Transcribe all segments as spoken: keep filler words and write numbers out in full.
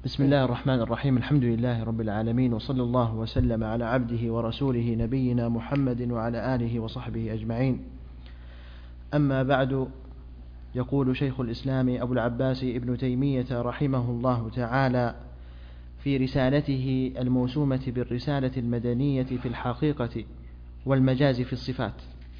بسم الله الرحمن الرحيم. الحمد لله رب العالمين، وصلى الله وسلم على عبده ورسوله نبينا محمد وعلى آله وصحبه أجمعين. أما بعد، يقول شيخ الإسلام أبو العباس ابن تيمية رحمه الله تعالى في رسالته الموسومة بالرسالة المدنية في الحقيقة والمجاز في الصفات: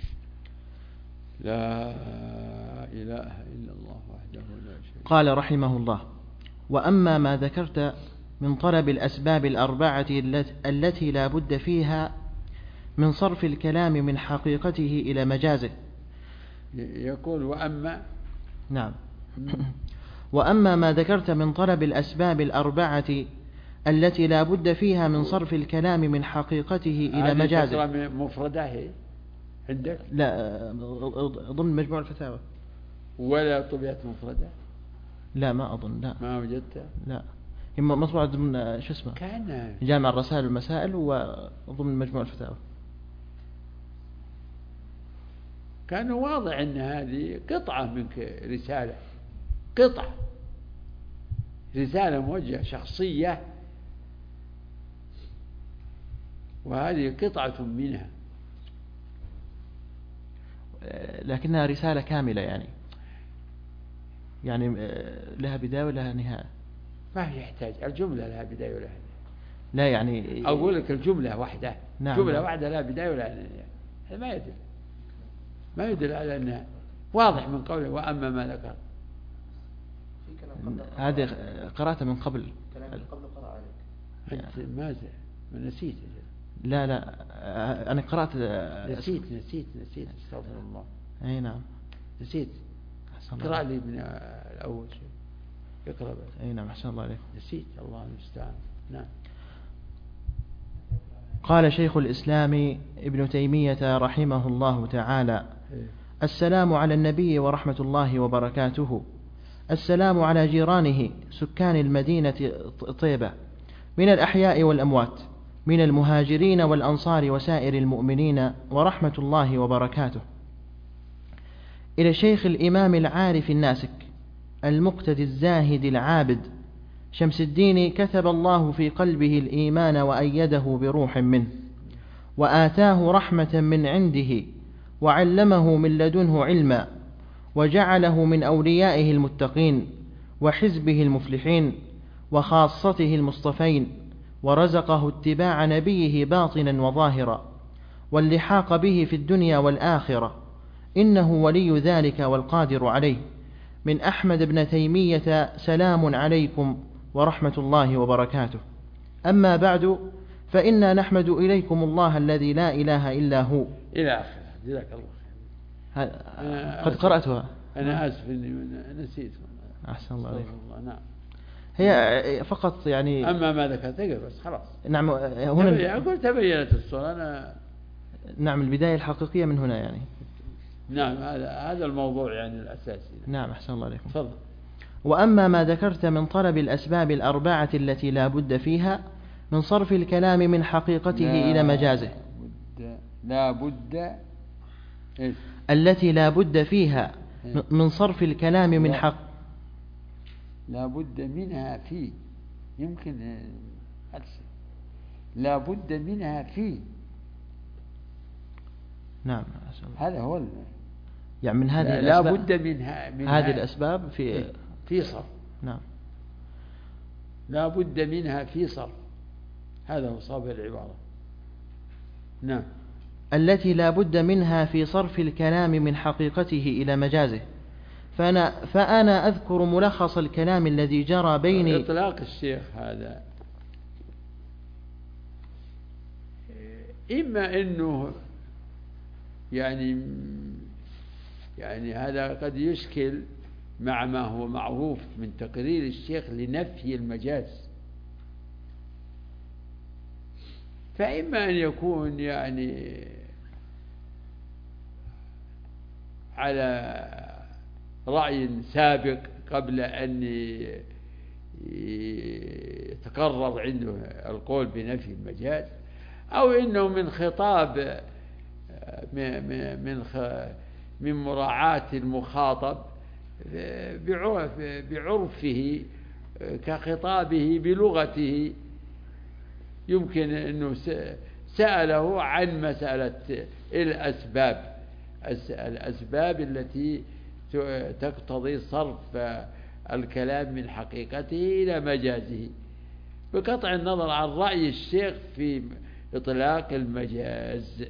لا إله إلا الله وحده لا شريك له. قال رحمه الله: وأما ما ذكرت من طلب الأسباب الأربعة التي لا بد فيها من صرف الكلام من حقيقته إلى مجازه. يقول وأما نعم وأما ما ذكرت من طلب الأسباب الأربعة التي لا بد فيها من صرف الكلام من حقيقته إلى مجازه. هذه مفردة هي عندك؟ لا، ضمن مجموع الفتاوى. ولا طبيعة مفردة؟ لا، ما أظن. لا، ما وجدتها؟ لا، هي مطبوعة ضمن شو اسمه كان جامع الرسائل والمسائل وضمن مجموع الفتاوى. كان واضح أن هذه قطعة منك، رسالة قطعة رسالة موجهة شخصية، وهذه قطعة منها، لكنها رسالة كاملة، يعني يعني لها بداية ولها نهاية. ما هي يحتاج الجملة لها بداية ولها نهاية. لا، يعني أقول لك الجملة واحدة. نعم جملة نعم. واحدة لا بداية ولا نهاية. هذا ما يدل ما يدل على أنها واضح من قوله وأما ما ذكر. هذه قرأتها من قبل. كلام من قبل قرأ عليك. ماذا؟ نسيت. لا لا، أنا قرأت. نسيت نسيت نسيت استغفر الله. أي نعم، نسيت. اقرأ لي من الأول شيء. اقرأ بس. أي نعم، أحسن الله عليك. نسيت، الله المستعان. نعم. قال شيخ الإسلام ابن تيمية رحمه الله تعالى: السلام على النبي ورحمة الله وبركاته. السلام على جيرانه سكان المدينة طيبة من الأحياء والأموات، من المهاجرين والأنصار وسائر المؤمنين، ورحمة الله وبركاته. إلى الشيخ الإمام العارف الناسك المقتدي الزاهد العابد شمس الدين، كتب الله في قلبه الإيمان وأيده بروح منه، وآتاه رحمة من عنده، وعلمه من لدنه علما، وجعله من أوليائه المتقين وحزبه المفلحين وخاصته المصطفين، ورزقه اتباع نبيه باطنا وظاهرا، واللحاق به في الدنيا والآخرة، إنه ولي ذلك والقادر عليه. من أحمد بن تيمية: سلام عليكم ورحمة الله وبركاته. أما بعد، فإنا نحمد إليكم الله الذي لا إله إلا هو. إلى آخره. جزاك الله خير. قد قرأتها. أنا آسف إني نسيت. أحسن الله عليك. نعم. هي فقط يعني. أما ما ذكرت بس خلاص. نعم، هنا أقول تبينت الصورة. أنا نعم، البداية الحقيقية من هنا يعني. نعم، هذا هذا الموضوع يعني الأساسي. نعم، أحسن الله عليكم. تفضل. وأما ما ذكرت من طلب الأسباب الأربعة التي لا بد فيها من صرف الكلام من حقيقته إلى مجازه. بد لا بد إيش؟ التي لا بد فيها من صرف الكلام من حق لا بد منها فيه. يمكن لا بد منها فيه. نعم، هذا هو يعني من هذه لا بد منها من هذه الأسباب في في صرف. نعم، لا بد منها في صرف. هذا هو صواب العبارة. نعم. التي لا بد منها في صرف الكلام من حقيقته إلى مجازه. فأنا, فأنا أذكر ملخص الكلام الذي جرى بيني. إطلاق الشيخ هذا إما أنه يعني يعني هذا قد يشكل مع ما هو معروف من تقرير الشيخ لنفي المجاز، فإما أن يكون يعني على رأي سابق قبل أن يتقرر عنده القول بنفي المجاز، أو إنه من خطاب من من مراعاة المخاطب بعرفه كخطابه بلغته، يمكن أنه سأله عن مسألة الأسباب الأسباب التي تقتضي صرف الكلام من حقيقته إلى مجازه، بقطع النظر عن رأي الشيخ في إطلاق المجاز.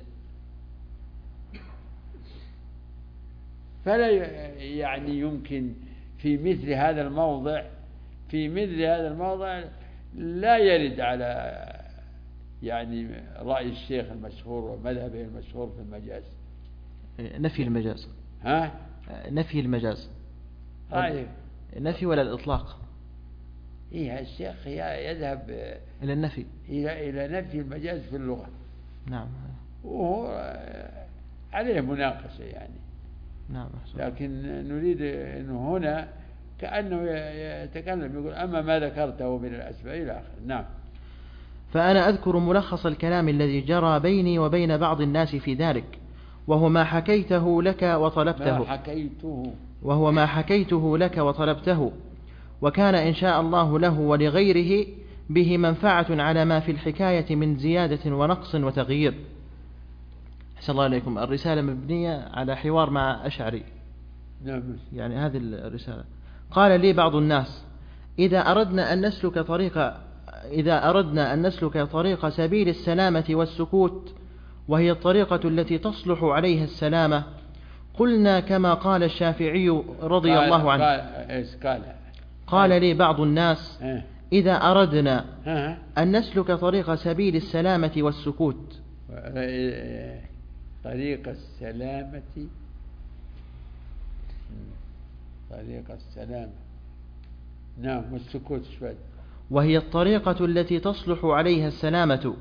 فلا يعني يمكن في مثل هذا الموضع في مثل هذا الموضع لا يرد على يعني رأي الشيخ المشهور ومذهبه المشهور في المجاز. نفي المجاز. ها؟ نفي المجاز. رأيه نفي ولا الإطلاق؟ إيه الشيخ يذهب إلى النفي، إلى إلى نفي المجاز في اللغة. نعم. وهو عليه مناقشة يعني. نعم. لكن نريد أنه هنا كأنه يتكلم يقول أما ما ذكرته من الأسباب إلى آخره. نعم. فأنا أذكر ملخص الكلام الذي جرى بيني وبين بعض الناس في ذلك، وهو ما حكيته لك وطلبته ما حكيته وهو ما حكيته لك وطلبته، وكان إن شاء الله له ولغيره به منفعة على ما في الحكاية من زيادة ونقص وتغيير. أحسن الله عليكم. الرسالة مبنية على حوار مع أشعري. نعم. يعني هذه الرسالة. قال لي بعض الناس: إذا أردنا أن نسلك طريق إذا أردنا أن نسلك طريق سبيل السلامة والسكوت، وهي الطريقة التي تصلح عليها السلامة، قلنا كما قال الشافعي رضي قال الله عنه. قال, قال, قال لي بعض الناس: إذا أردنا أن نسلك طريق سبيل السلامة والسكوت. طريق السلامة طريق السلامة نعم والسكوت شوي. وهي الطريقة التي تصلح عليها السلامة.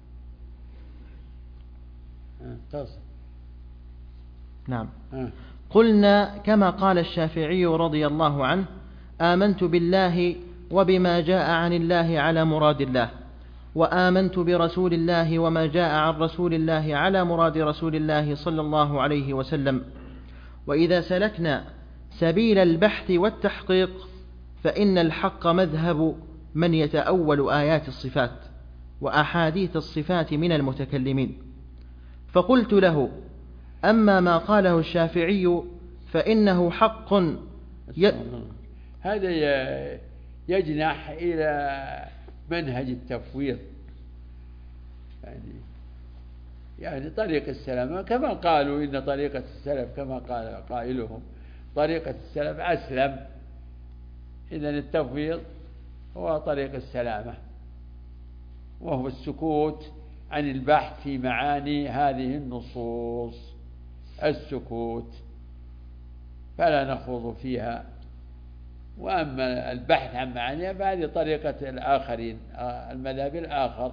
تصل. نعم. قلنا كما قال الشافعي رضي الله عنه: آمنت بالله وبما جاء عن الله على مراد الله، وآمنت برسول الله وما جاء عن رسول الله على مراد رسول الله صلى الله عليه وسلم. وإذا سلكنا سبيل البحث والتحقيق فإن الحق مذهب من يتأول آيات الصفات وأحاديث الصفات من المتكلمين. فقلت له: أما ما قاله الشافعي فإنه حق. ي... هذا يجنح إلى منهج التفويض، يعني يعني طريق السلام كما قالوا إن طريقة السلف كما قال قائلهم طريقة السلف أسلم. إذن التفويض هو طريق السلامة، وهو السكوت عن البحث في معاني هذه النصوص، السكوت فلا نخوض فيها. وأما البحث عن معانيها فهذه طريقة الآخرين، المذهب الآخر.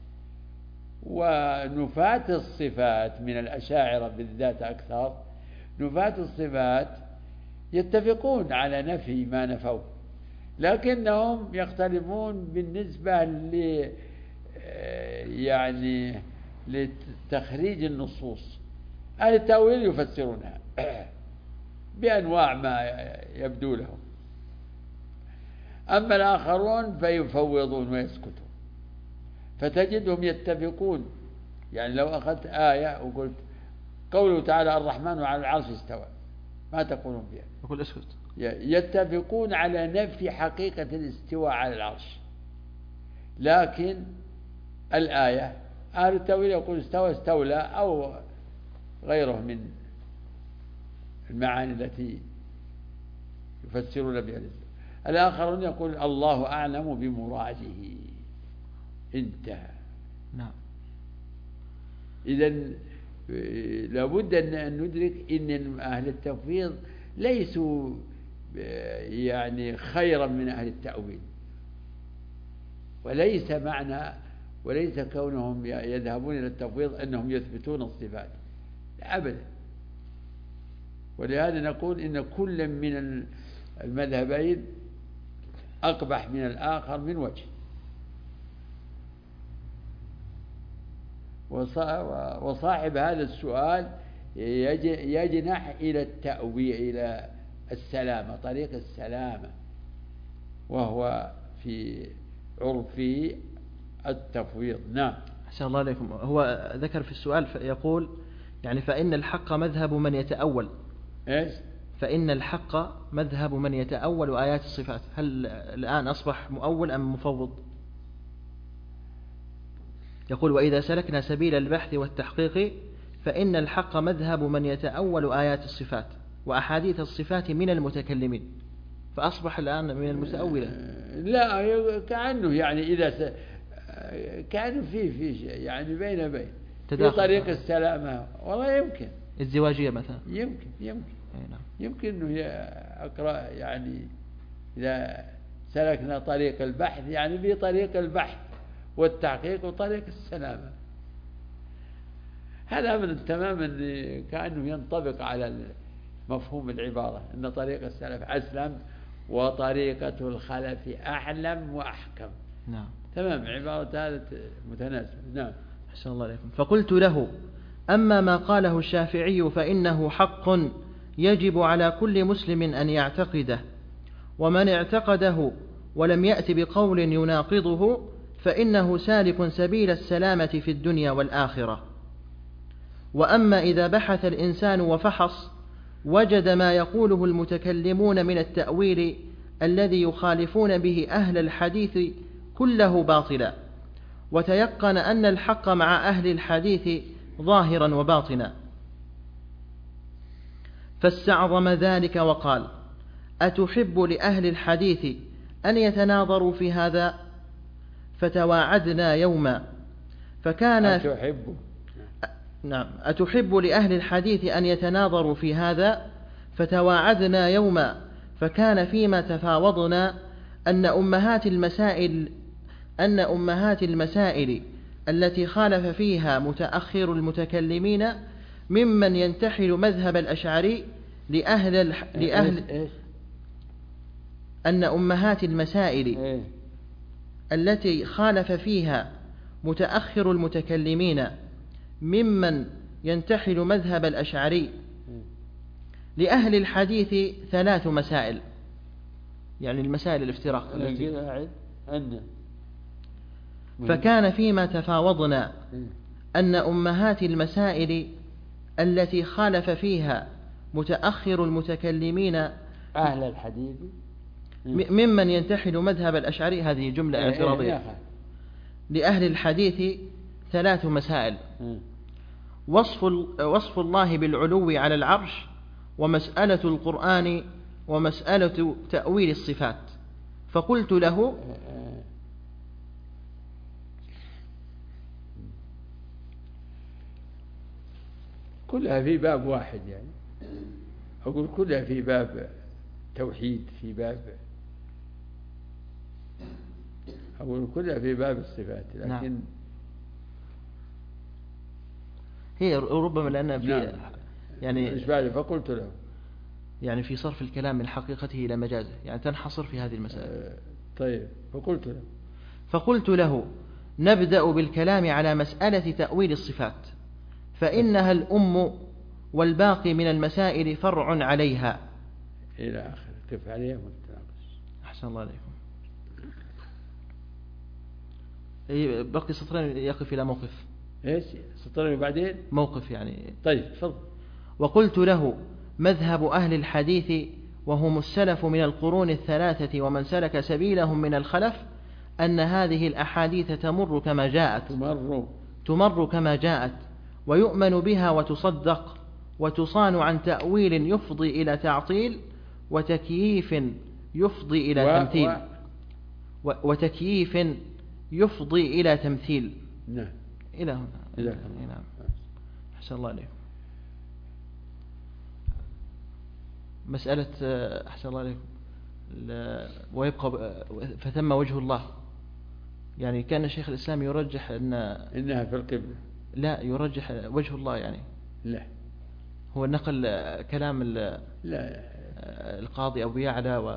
ونفاة الصفات من الأشاعرة بالذات أكثر، نفاة الصفات يتفقون على نفي ما نفوا، لكنهم يختلفون بالنسبة ل يعني لتخريج النصوص. أهل التأويل يفسرونها بأنواع ما يبدو لهم، أما الآخرون فيفوضون ويسكتون. فتجدهم يتفقون، يعني لو أخذت آية وقلت قوله تعالى الرحمن على العرش استوى، ما تقولون فيها؟ أقول اسكت. يتفقون على نفي حقيقة الاستواء على العرش، لكن الآية أهل التأويل يقول استوى استولى أو غيره من المعاني التي يفسرون بها. الآخرون يقول الله أعلم بمراده، انتهى. نعم. إذن لابد أن ندرك أن أهل التفويض ليسوا يعني خيرا من أهل التأويل، وليس معنى وليس كونهم يذهبون إلى التفويض أنهم يثبتون الصفات أبدا. ولهذا نقول إن كل من المذهبين أقبح من الآخر من وجه. وصاحب هذا السؤال يجنح إلى التأويل، إلى السلامة، طريق السلامة، وهو في عرفه التفويض. نعم. أحسن الله عليكم. هو ذكر في السؤال يقول يعني فإن الحق مذهب من يتأول. إيش؟ فإن الحق مذهب من يتأول آيات الصفات، هل الآن أصبح مؤول أم مفوض؟ يقول وإذا سلكنا سبيل البحث والتحقيق فإن الحق مذهب من يتأول آيات الصفات وأحاديث الصفات من المتكلمين، فأصبح الآن من المتأولة. لا، كأنه يعني إذا س... كأنه في في شيء يعني بين بين في طريق السلامة. والله يمكن الزواجية مثلا، يمكن يمكن نعم. يمكن أنه أقرأ يعني إذا سلكنا طريق البحث يعني في طريق البحث والتحقيق وطريق السلامة. هذا من تمام أن كأنه ينطبق على مفهوم العبارة أن طريق السلف أسلم وطريقة الخلف أعلم وأحكم. نعم تمام، عبارة هذا متناسبة. نعم. أحسن الله عليكم. فقلت له أما ما قاله الشافعي فإنه حق يجب على كل مسلم أن يعتقده، ومن اعتقده ولم يأت بقول يناقضه فإنه سالك سبيل السلامة في الدنيا والآخرة. وأما إذا بحث الإنسان وفحص وجد ما يقوله المتكلمون من التأويل الذي يخالفون به أهل الحديث كله باطلا، وتيقن أن الحق مع أهل الحديث ظاهرا وباطنا، فاستعظم ذلك وقال أتحب لأهل الحديث أن يتناظروا في هذا؟ فتواعدنا يوما فكان أتحب نعم أتحب لأهل الحديث أن يتناظروا في هذا؟ فتواعدنا يوما فكان فيما تفاوضنا أن أمهات المسائل أن أمهات المسائل التي خالف فيها متأخر المتكلمين ممن ينتحل مذهب الأشعري لأهل الح... لأهل أن أمهات المسائل التي خالف فيها متأخر المتكلمين ممن ينتحل مذهب الأشعري لأهل الحديث ثلاث مسائل، يعني المسائل الافتراق التي فكان فيما تفاوضنا أن أمهات المسائل التي خالف فيها متأخر المتكلمين أهل الحديث ممن ينتحل مذهب الأشعري، هذه جملة اعتراضية، لأهل الحديث ثلاث مسائل: وصف وصف الله بالعلو على العرش، ومسألة القرآن، ومسألة تأويل الصفات. فقلت له كلها في باب واحد، يعني أقول كلها في باب توحيد، في باب أقول كلها في باب الصفات، لكن نعم. هي ربما لأن في نعم. يعني فقلت له يعني في صرف الكلام من حقيقته إلى مجازه، يعني تنحصر في هذه المسائل. طيب فقلت له فقلت له نبدأ بالكلام على مسألة تأويل الصفات، فإنها الأم والباقي من المسائل فرع عليها إلى آخر. كيف عليها متناقش. أحسن الله عليكم. بقي سطرين يقف إلى موقف. إيش سطرين بعدين موقف يعني. طيب تفضل. وقلت له مذهب أهل الحديث وهم السلف من القرون الثلاثة ومن سلك سبيلهم من الخلف أن هذه الأحاديث تمر كما جاءت تمر تمر كما جاءت ويؤمن بها وتصدق، وتصان عن تأويل يفضي إلى تعطيل، وتكييف يفضي إلى و... تمثيل و... وتكييف يفضي إلى تمثيل. نعم. إلى هنا. إلى هنا. نعم. أحسن الله عليكم. مسألة أحسن الله عليكم ويبقى فثم وجه الله، يعني كان الشيخ الإسلام يرجح أن إنها في القبلة. لا، يرجح وجه الله، يعني لا، هو نقل كلام لا القاضي أبو يعلى و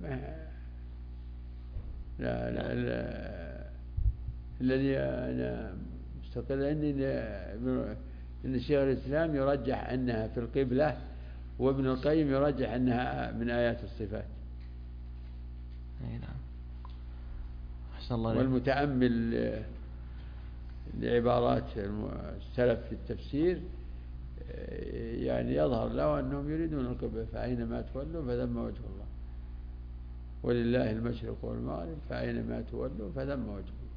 لا لا, لا. الذي أنا مستقل عندي أن الشيخ الإسلام يرجح أنها في القبلة، وابن القيم يرجح أنها من آيات الصفات. أي نعم. أحسن الله عليك. والمتأمل لعبارات السلف في التفسير يعني يظهر له أنهم يريدون القبلة، فأينما تولوا فثم وجه الله، ولله المشرق والمغرب فأينما تولوا فثم وجه الله.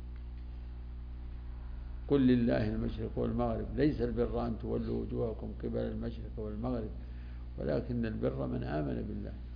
قل لله المشرق والمغرب ليس البر أن تولوا وجوهكم قبل المشرق والمغرب ولكن البر من آمن بالله.